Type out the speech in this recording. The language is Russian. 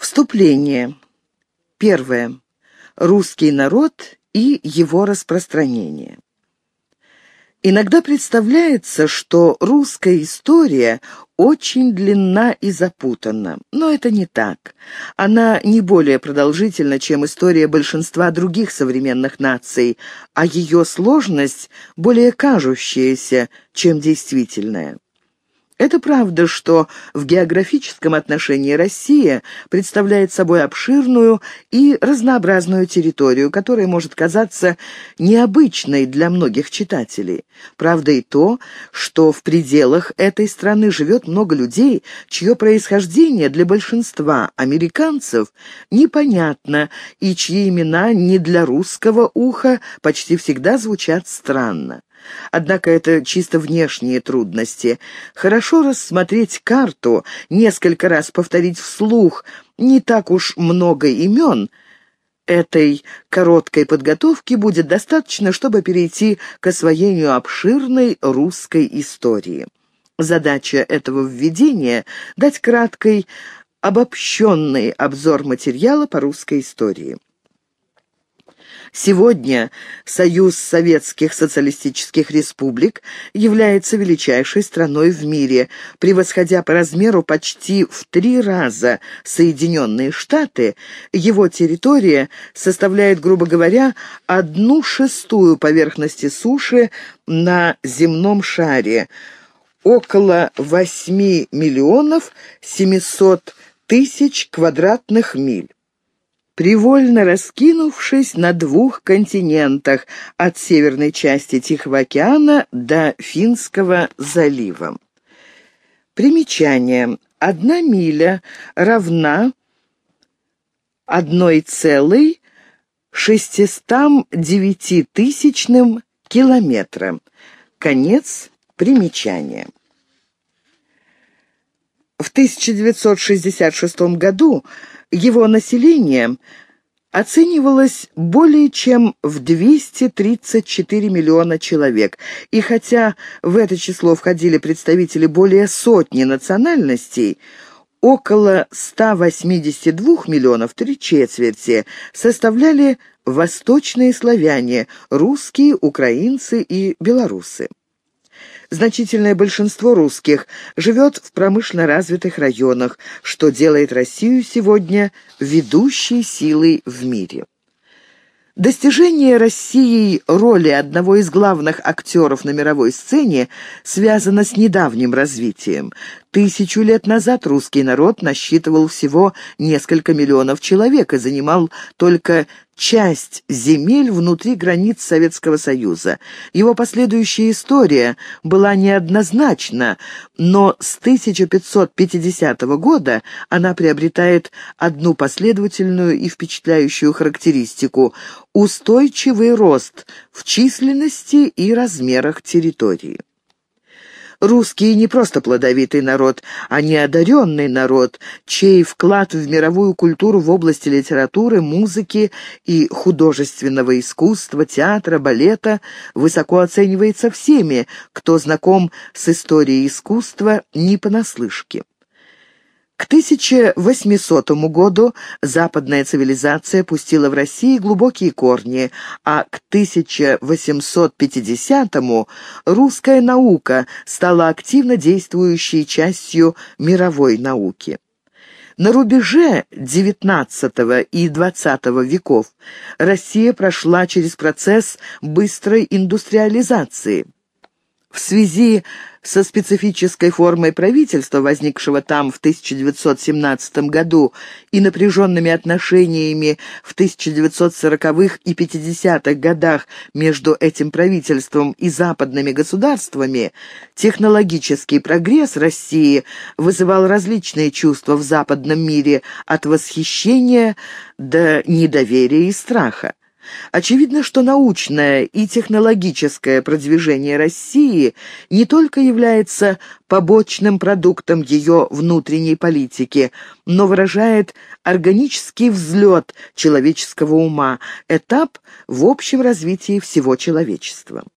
Вступление. Первое. Русский народ и его распространение. Иногда представляется, что русская история очень длинна и запутанна, но это не так. Она не более продолжительна, чем история большинства других современных наций, а ее сложность более кажущаяся, чем действительная. Это правда, что в географическом отношении Россия представляет собой обширную и разнообразную территорию, которая может казаться необычной для многих читателей. Правда и то, что в пределах этой страны живет много людей, чье происхождение для большинства американцев непонятно и чьи имена не для русского уха почти всегда звучат странно. Однако это чисто внешние трудности. Хорошо рассмотреть карту, несколько раз повторить вслух не так уж много имен. Этой короткой подготовки будет достаточно, чтобы перейти к освоению обширной русской истории. Задача этого введения — дать краткий, обобщенный обзор материала по русской истории. Сегодня Союз Советских Социалистических Республик является величайшей страной в мире, превосходя по размеру почти в 3 раза Соединенные Штаты. Его территория составляет, грубо говоря, 1/6 поверхности суши на земном шаре, около 8 миллионов 700 тысяч квадратных миль, привольно раскинувшись на 2 континентах, от северной части Тихого океана до Финского залива. Примечание. 1 миля равна 1,609 километра. Конец примечания. В 1966 году его население оценивалось более чем в 234 миллиона человек, и хотя в это число входили представители более сотни национальностей, около 182 миллионов, 3/4, составляли восточные славяне, русские, украинцы и белорусы. Значительное большинство русских живет в промышленно развитых районах, что делает Россию сегодня ведущей силой в мире. Достижение Россией роли одного из главных актеров на мировой сцене связано с недавним развитием. 1000 лет назад русский народ насчитывал всего несколько миллионов человек и занимал только часть земель внутри границ Советского Союза. Его последующая история была неоднозначна, но с 1550 года она приобретает одну последовательную и впечатляющую характеристику – устойчивый рост в численности и размерах территории. Русские не просто плодовитый народ, а неодаренный народ, чей вклад в мировую культуру в области литературы, музыки и художественного искусства, театра, балета высоко оценивается всеми, кто знаком с историей искусства не понаслышке. К 1800 году западная цивилизация пустила в России глубокие корни, а к 1850-му русская наука стала активно действующей частью мировой науки. На рубеже XIX и XX веков Россия прошла через процесс быстрой индустриализации. В связи со специфической формой правительства, возникшего там в 1917 году, и напряженными отношениями в 1940-х и 50-х годах между этим правительством и западными государствами, технологический прогресс России вызывал различные чувства в западном мире, от восхищения до недоверия и страха. Очевидно, что научное и технологическое продвижение России не только является побочным продуктом ее внутренней политики, но выражает органический взлет человеческого ума, этап в общем развитии всего человечества.